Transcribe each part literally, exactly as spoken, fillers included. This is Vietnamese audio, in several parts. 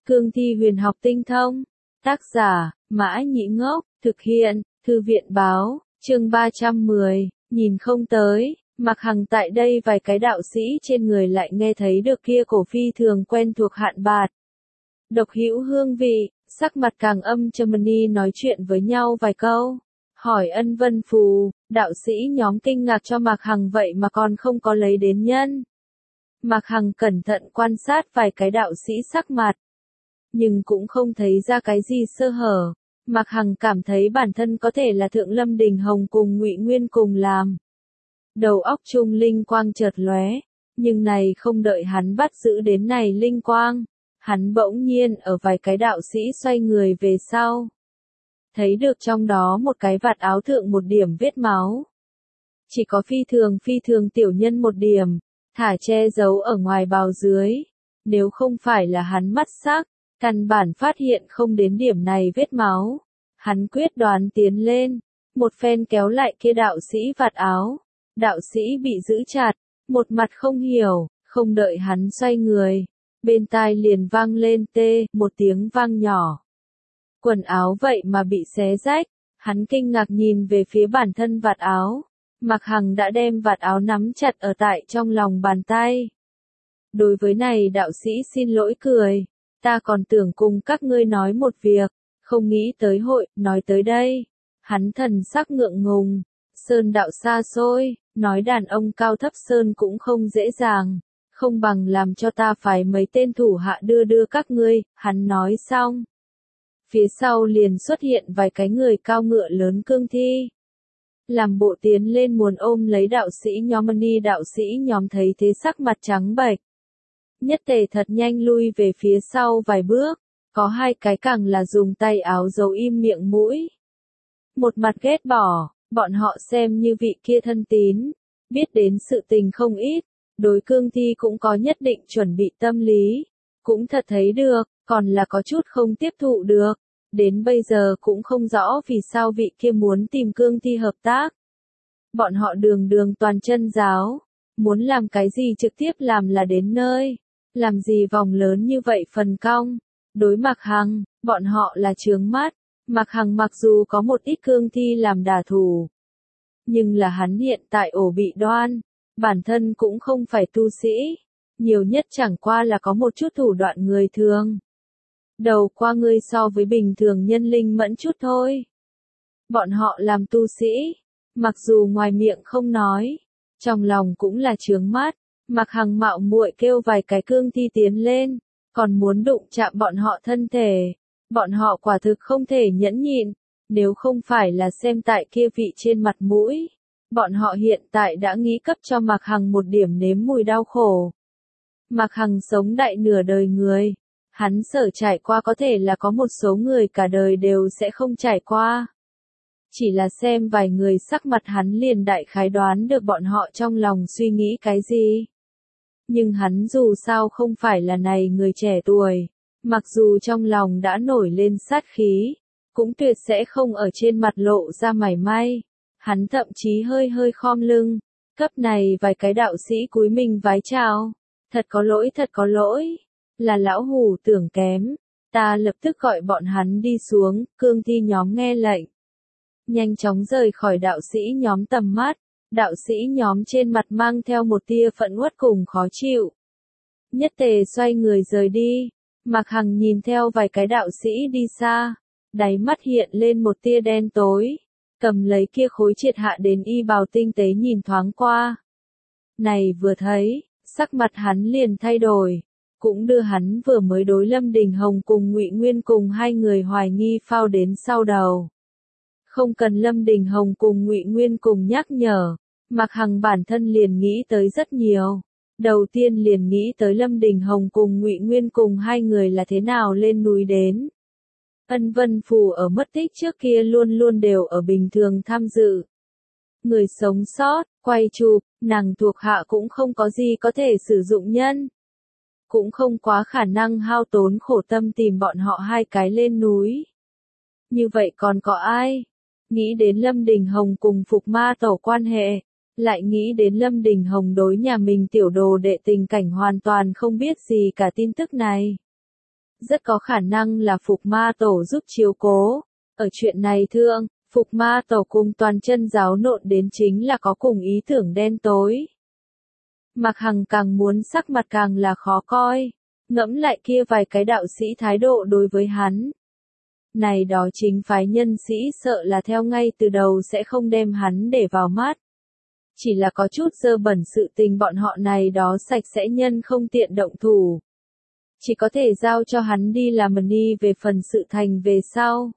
Cương thi huyền học tinh thông. Tác giả, Mã Nhĩ Ngốc, thực hiện, Thư viện báo, chương ba trăm mười, nhìn không tới, Mạc Hằng tại đây vài cái đạo sĩ trên người lại nghe thấy được kia cổ phi thường quen thuộc hạn bạt. Độc hữu hương vị, sắc mặt càng âm trầm ni nói chuyện với nhau vài câu. Hỏi ân vân phù, đạo sĩ nhóm kinh ngạc cho Mạc Hằng vậy mà còn không có lấy đến nhân. Mạc Hằng cẩn thận quan sát vài cái đạo sĩ sắc mặt. Nhưng cũng không thấy ra cái gì sơ hở. Mạc Hằng cảm thấy bản thân có thể là Thượng Lâm Đình Hồng cùng Ngụy Nguyên cùng làm. Đầu óc trung linh quang chợt lóe, nhưng này không đợi hắn bắt giữ đến này linh quang, hắn bỗng nhiên ở vài cái đạo sĩ xoay người về sau. Thấy được trong đó một cái vạt áo thượng một điểm vết máu. Chỉ có phi thường phi thường tiểu nhân một điểm, thả che giấu ở ngoài bào dưới. Nếu không phải là hắn mắt sắc, căn bản phát hiện không đến điểm này vết máu. Hắn quyết đoán tiến lên, một phen kéo lại kia đạo sĩ vạt áo. Đạo sĩ bị giữ chặt, một mặt không hiểu, không đợi hắn xoay người. Bên tai liền vang lên tê, một tiếng vang nhỏ. Quần áo vậy mà bị xé rách, hắn kinh ngạc nhìn về phía bản thân vạt áo. Mạc Hằng đã đem vạt áo nắm chặt ở tại trong lòng bàn tay. Đối với này đạo sĩ xin lỗi cười, ta còn tưởng cùng các ngươi nói một việc, không nghĩ tới hội, nói tới đây. Hắn thần sắc ngượng ngùng, sơn đạo xa xôi, nói đàn ông cao thấp sơn cũng không dễ dàng, không bằng làm cho ta phải mấy tên thủ hạ đưa đưa các ngươi, hắn nói xong. Phía sau liền xuất hiện vài cái người cao ngựa lớn cương thi. Làm bộ tiến lên muốn ôm lấy đạo sĩ nhóm ni đạo sĩ nhóm thấy thế sắc mặt trắng bệch. Nhất tề thật nhanh lui về phía sau vài bước, có hai cái càng là dùng tay áo giấu im miệng mũi. Một mặt ghét bỏ, bọn họ xem như vị kia thân tín, biết đến sự tình không ít, đối cương thi cũng có nhất định chuẩn bị tâm lý, cũng thật thấy được, còn là có chút không tiếp thụ được, đến bây giờ cũng không rõ vì sao vị kia muốn tìm cương thi hợp tác. Bọn họ đường đường toàn chân giáo, muốn làm cái gì trực tiếp làm là đến nơi, làm gì vòng lớn như vậy phần cong, đối Mạc Hằng, bọn họ là chướng mắt. Mạc Hằng mặc dù có một ít cương thi làm đả thủ, nhưng là hắn hiện tại ổ bị đoan, bản thân cũng không phải tu sĩ, nhiều nhất chẳng qua là có một chút thủ đoạn người thường. Đầu qua ngươi so với bình thường nhân linh mẫn chút thôi. Bọn họ làm tu sĩ, mặc dù ngoài miệng không nói, trong lòng cũng là chướng mắt. Mạc Hằng mạo muội kêu vài cái cương thi tiến lên, còn muốn đụng chạm bọn họ thân thể. Bọn họ quả thực không thể nhẫn nhịn, nếu không phải là xem tại kia vị trên mặt mũi. Bọn họ hiện tại đã nghĩ cấp cho Mạc Hằng một điểm nếm mùi đau khổ. Mạc Hằng sống đại nửa đời người, hắn sở trải qua có thể là có một số người cả đời đều sẽ không trải qua. Chỉ là xem vài người sắc mặt hắn liền đại khái đoán được bọn họ trong lòng suy nghĩ cái gì. Nhưng hắn dù sao không phải là này người trẻ tuổi. Mặc dù trong lòng đã nổi lên sát khí, cũng tuyệt sẽ không ở trên mặt lộ ra mảy may. Hắn thậm chí hơi hơi khom lưng, cấp này vài cái đạo sĩ cúi mình vái chào. Thật có lỗi thật có lỗi, là lão hủ tưởng kém, ta lập tức gọi bọn hắn đi xuống, cương thi nhóm nghe lệnh. Nhanh chóng rời khỏi đạo sĩ nhóm tầm mắt, đạo sĩ nhóm trên mặt mang theo một tia phẫn uất cùng khó chịu. Nhất tề xoay người rời đi. Mạc Hằng nhìn theo vài cái đạo sĩ đi xa, đáy mắt hiện lên một tia đen tối, cầm lấy kia khối triệt hạ đến y bào tinh tế nhìn thoáng qua. Này vừa thấy, sắc mặt hắn liền thay đổi, cũng đưa hắn vừa mới đối Lâm Đình Hồng cùng Ngụy Nguyên cùng hai người hoài nghi phao đến sau đầu. Không cần Lâm Đình Hồng cùng Ngụy Nguyên cùng nhắc nhở, Mạc Hằng bản thân liền nghĩ tới rất nhiều. Đầu tiên liền nghĩ tới Lâm Đình Hồng cùng Ngụy Nguyên cùng hai người là thế nào lên núi đến. Ân Vân Phù ở mất tích trước kia luôn luôn đều ở bình thường tham dự. Người sống sót, quay chụp, nàng thuộc hạ cũng không có gì có thể sử dụng nhân. Cũng không quá khả năng hao tốn khổ tâm tìm bọn họ hai cái lên núi. Như vậy còn có ai? Nghĩ đến Lâm Đình Hồng cùng Phục Ma Tổ quan hệ. Lại nghĩ đến Lâm Đình Hồng đối nhà mình tiểu đồ đệ tình cảnh hoàn toàn không biết gì cả tin tức này. rất có khả năng là Phục Ma Tổ giúp chiếu cố. Ở chuyện này thượng, Phục Ma Tổ cùng toàn chân giáo nộn đến chính là có cùng ý tưởng đen tối. Mạc Hằng càng muốn sắc mặt càng là khó coi, ngẫm lại kia vài cái đạo sĩ thái độ đối với hắn. Này đó chính phái nhân sĩ sợ là theo ngay từ đầu sẽ không đem hắn để vào mắt. Chỉ là có chút dơ bẩn sự tình bọn họ này đó sạch sẽ nhân không tiện động thủ. Chỉ có thể giao cho hắn đi làm ni về phần sự thành về sau.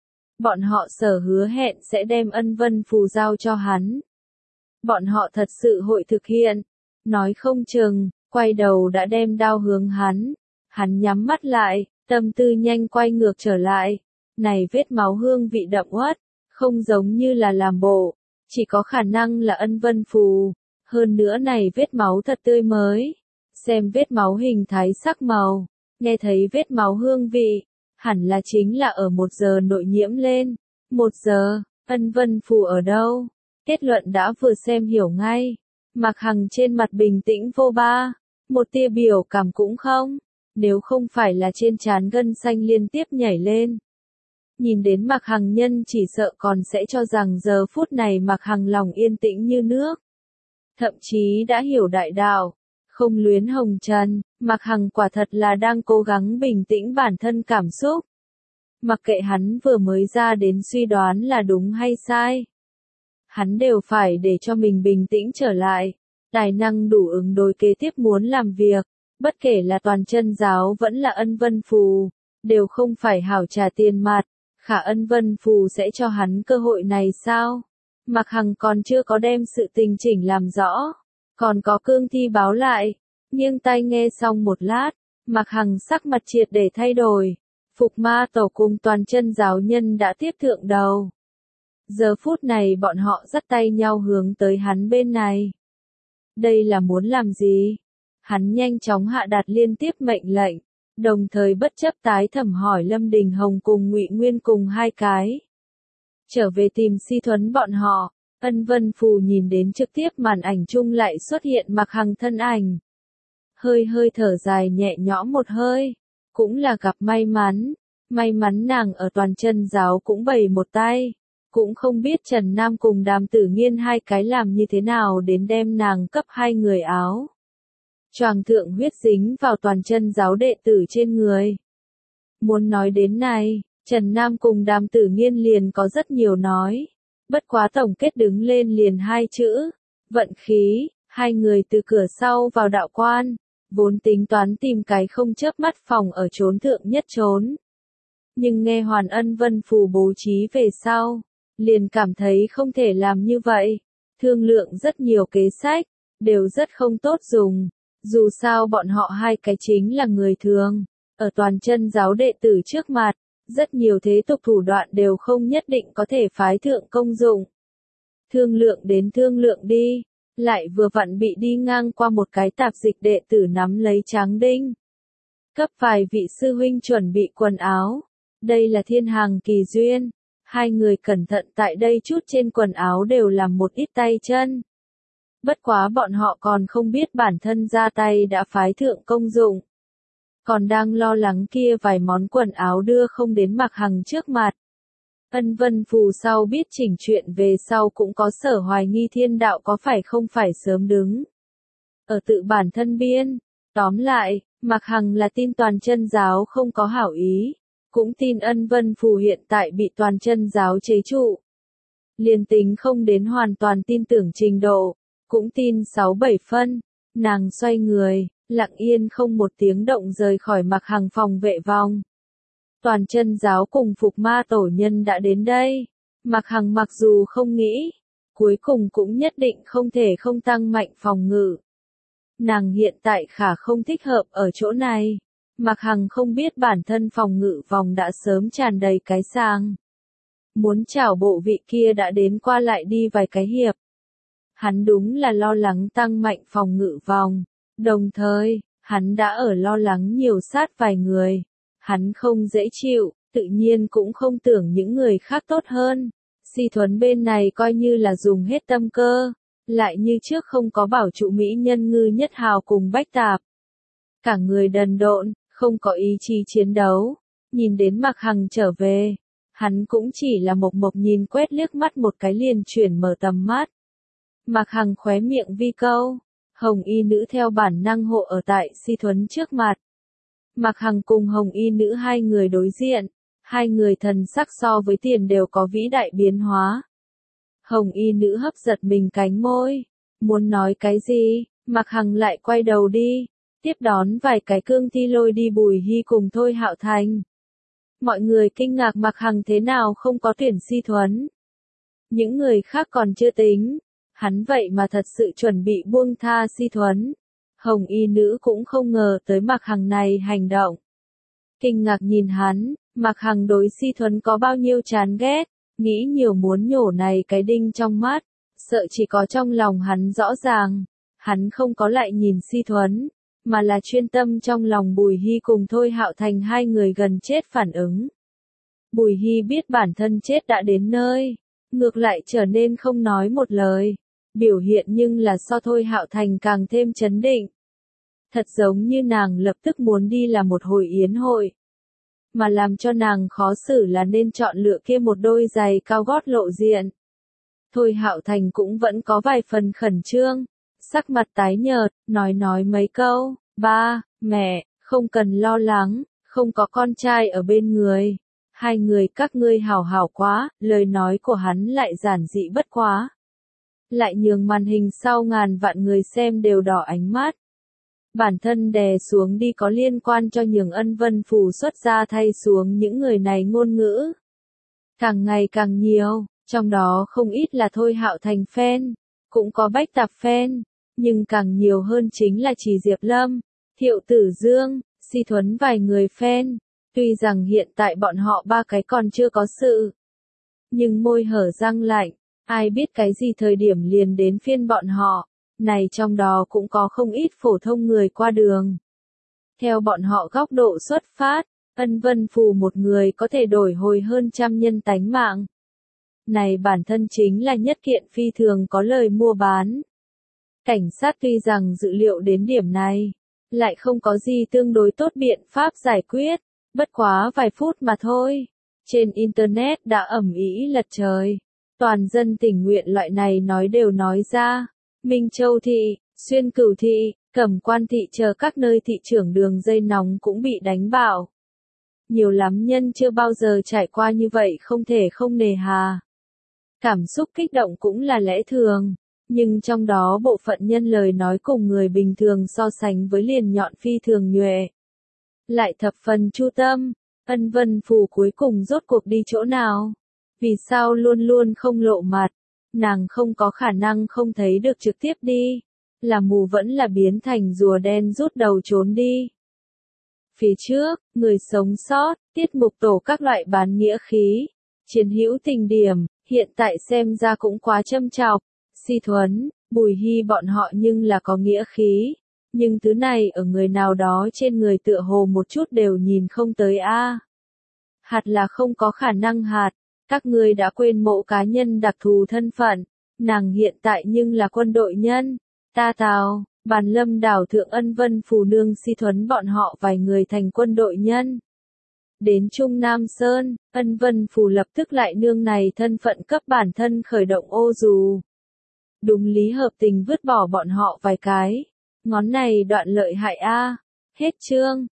Bọn họ sở hứa hẹn sẽ đem ân vân phù giao cho hắn. Bọn họ thật sự hội thực hiện. Nói không chừng, quay đầu đã đem đao hướng hắn. Hắn nhắm mắt lại, tâm tư nhanh quay ngược trở lại. Này vết máu hương vị đậm uất, không giống như là làm bộ. Chỉ có khả năng là ân vân phù. Hơn nữa này vết máu thật tươi mới. Xem vết máu hình thái sắc màu. Nghe thấy vết máu hương vị. Hẳn là chính là ở một giờ nội nhiễm lên. Một giờ, ân vân phù ở đâu? Kết luận đã vừa xem hiểu ngay. Mạc Hằng trên mặt bình tĩnh vô ba. Một tia biểu cảm cũng không. Nếu không phải là trên trán gân xanh liên tiếp nhảy lên. Nhìn đến Mạc Hằng nhân chỉ sợ còn sẽ cho rằng giờ phút này Mạc Hằng lòng yên tĩnh như nước. Thậm chí đã hiểu đại đạo. Không luyến hồng trần, Mạc Hằng quả thật là đang cố gắng bình tĩnh bản thân cảm xúc. Mặc kệ hắn vừa mới ra đến suy đoán là đúng hay sai. Hắn đều phải để cho mình bình tĩnh trở lại. Tài năng đủ ứng đối kế tiếp muốn làm việc. Bất kể là toàn chân giáo vẫn là ân vân phù. Đều không phải hảo trả tiền mặt. Khả ân vân phù sẽ cho hắn cơ hội này sao? Mạc Hằng còn chưa có đem sự tình chỉnh làm rõ. Còn có cương thi báo lại. Nghiêng tai nghe xong một lát. Mạc Hằng sắc mặt triệt để thay đổi. Phục Ma Tổ cùng toàn chân giáo nhân đã tiếp thượng đầu. Giờ phút này bọn họ dắt tay nhau hướng tới hắn bên này. Đây là muốn làm gì? Hắn nhanh chóng hạ đạt liên tiếp mệnh lệnh. Đồng thời bất chấp tái thẩm hỏi Lâm Đình Hồng cùng Ngụy Nguyên cùng hai cái. Trở về tìm Si Thuấn bọn họ, ân vân phù nhìn đến trực tiếp màn ảnh chung lại xuất hiện Mạc Hằng thân ảnh. Hơi hơi thở dài nhẹ nhõm một hơi, cũng là gặp may mắn, may mắn nàng ở toàn chân giáo cũng bày một tay. Cũng không biết Trần Nam cùng Đàm Tử Nghiên hai cái làm như thế nào đến đem nàng cấp hai người áo. Choàng thượng huyết dính vào toàn chân giáo đệ tử trên người. Muốn nói đến này, Trần Nam cùng Đàm Tử Nghiên liền có rất nhiều nói. Bất quá tổng kết đứng lên liền hai chữ. Vận khí, hai người từ cửa sau vào đạo quan. Vốn tính toán tìm cái không chớp mắt phòng ở trốn thượng nhất trốn. Nhưng nghe Hoàn Ân Vân Phù bố trí về sau. Liền cảm thấy không thể làm như vậy. Thương lượng rất nhiều kế sách. Đều rất không tốt dùng. Dù sao bọn họ hai cái chính là người thường, ở toàn chân giáo đệ tử trước mặt, rất nhiều thế tục thủ đoạn đều không nhất định có thể phái thượng công dụng. Thương lượng đến thương lượng đi, lại vừa vặn bị đi ngang qua một cái tạp dịch đệ tử nắm lấy tráng đinh. Cấp vài vị sư huynh chuẩn bị quần áo, đây là thiên hàng kỳ duyên, hai người cẩn thận tại đây chút trên quần áo đều làm một ít tay chân. Bất quá bọn họ còn không biết bản thân ra tay đã phái thượng công dụng. Còn đang lo lắng kia vài món quần áo đưa không đến Mạc Hằng trước mặt. Ân vân phù sau biết chỉnh chuyện về sau cũng có sở hoài nghi thiên đạo có phải không phải sớm đứng. Ở tự bản thân biên. Tóm lại, Mạc Hằng là tin toàn chân giáo không có hảo ý. Cũng tin ân vân phù hiện tại bị toàn chân giáo chế trụ. Liên tính không đến hoàn toàn tin tưởng trình độ. Cũng tin sáu bảy phân, nàng xoay người, lặng yên không một tiếng động rời khỏi Mạc Hằng phòng vệ vòng. Toàn chân giáo cùng Phục Ma Tổ nhân đã đến đây. Mạc Hằng mặc dù không nghĩ, cuối cùng cũng nhất định không thể không tăng mạnh phòng ngự. Nàng hiện tại khả không thích hợp ở chỗ này. Mạc Hằng không biết bản thân phòng ngự vòng đã sớm tràn đầy cái sàng. Muốn chảo bộ vị kia đã đến qua lại đi vài cái hiệp. Hắn đúng là lo lắng tăng mạnh phòng ngự vòng. Đồng thời, hắn đã ở lo lắng nhiều sát vài người. Hắn không dễ chịu, tự nhiên cũng không tưởng những người khác tốt hơn. Si Thuấn bên này coi như là dùng hết tâm cơ. Lại như trước không có bảo trụ mỹ nhân Ngư Nhất Hào cùng Bách Tạp. Cả người đần độn, không có ý chí chiến đấu. Nhìn đến Mạc Hằng trở về, hắn cũng chỉ là mộc mộc nhìn quét liếc mắt một cái liền chuyển mở tầm mắt. Mạc Hằng khóe miệng vi câu, Hồng Y nữ theo bản năng hộ ở tại Si Thuấn trước mặt. Mạc Hằng cùng Hồng Y nữ hai người đối diện, hai người thần sắc so với tiền đều có vĩ đại biến hóa. Hồng Y nữ hấp giật mình cánh môi, muốn nói cái gì, Mạc Hằng lại quay đầu đi, tiếp đón vài cái cương thi lôi đi Bùi Hy cùng Thôi Hạo Thành. Mọi người kinh ngạc Mạc Hằng thế nào không có tuyển Si Thuấn. Những người khác còn chưa tính, hắn vậy mà thật sự chuẩn bị buông tha Si Thuấn. Hồng Y nữ cũng không ngờ tới Mạc Hằng này hành động. Kinh ngạc nhìn hắn, Mạc Hằng đối Si Thuấn có bao nhiêu chán ghét, nghĩ nhiều muốn nhổ này cái đinh trong mắt, sợ chỉ có trong lòng hắn rõ ràng. Hắn không có lại nhìn Si Thuấn, mà là chuyên tâm trong lòng Bùi Hy cùng Thôi Hạo Thành hai người gần chết phản ứng. Bùi Hy biết bản thân chết đã đến nơi, ngược lại trở nên không nói một lời, biểu hiện nhưng là so Thôi Hạo Thành càng thêm chấn định. Thật giống như nàng lập tức muốn đi là một hồi yến hội. Mà làm cho nàng khó xử là nên chọn lựa kia một đôi giày cao gót lộ diện. Thôi Hạo Thành cũng vẫn có vài phần khẩn trương, sắc mặt tái nhợt, nói nói mấy câu, ba, mẹ, không cần lo lắng, không có con trai ở bên người. Hai người các ngươi hảo hảo quá, lời nói của hắn lại giản dị bất quá. Lại nhường màn hình sau ngàn vạn người xem đều đỏ ánh mắt. Bản thân đè xuống đi có liên quan cho nhường Ân Vân Phù xuất ra thay xuống những người này ngôn ngữ. Càng ngày càng nhiều, trong đó không ít là Thôi Hạo Thành fan, cũng có Bách Tạp fan, nhưng càng nhiều hơn chính là chỉ Diệp Lâm, Thiệu Tử Dương, Si Thuấn vài người fan. Tuy rằng hiện tại bọn họ ba cái còn chưa có sự, nhưng môi hở răng lạnh, ai biết cái gì thời điểm liền đến phiên bọn họ, này trong đó cũng có không ít phổ thông người qua đường. Theo bọn họ góc độ xuất phát, Ân Vân Phù một người có thể đổi hồi hơn trăm nhân tánh mạng. Này bản thân chính là nhất kiện phi thường có lời mua bán. Cảnh sát tuy rằng dự liệu đến điểm này, lại không có gì tương đối tốt biện pháp giải quyết. Bất quá vài phút mà thôi, trên Internet đã ầm ĩ lật trời, toàn dân tình nguyện loại này nói đều nói ra. Minh Châu Thị, Xuyên Cửu Thị, Cẩm Quan Thị chờ các nơi thị trưởng đường dây nóng cũng bị đánh bạo. Nhiều lắm nhân chưa bao giờ trải qua như vậy không thể không nề hà. Cảm xúc kích động cũng là lẽ thường, nhưng trong đó bộ phận nhân lời nói cùng người bình thường so sánh với liền nhọn phi thường nhuệ. Lại thập phần chu tâm, Ân Vân Phù cuối cùng rốt cuộc đi chỗ nào? Vì sao luôn luôn không lộ mặt? Nàng không có khả năng không thấy được trực tiếp đi. Là mù vẫn là biến thành rùa đen rút đầu trốn đi. Phía trước, người sống sót, tiết mục tổ các loại bán nghĩa khí. Chiến hữu tình điểm, hiện tại xem ra cũng quá châm chọc. Si Thuấn, Bùi Hy bọn họ nhưng là có nghĩa khí. Nhưng thứ này ở người nào đó trên người tựa hồ một chút đều nhìn không tới a. Hạt là không có khả năng hạt, các ngươi đã quên mộ cá nhân đặc thù thân phận, nàng hiện tại nhưng là quân đội nhân. Ta Tào, Bàn Lâm đảo thượng Ân Vân Phù nương Si Thuấn bọn họ vài người thành quân đội nhân. Đến Trung Nam Sơn, Ân Vân Phù lập tức lại nương này thân phận cấp bản thân khởi động ô dù. Đúng lý hợp tình vứt bỏ bọn họ vài cái. Ngón này đoạn lợi hại a. Hết chương.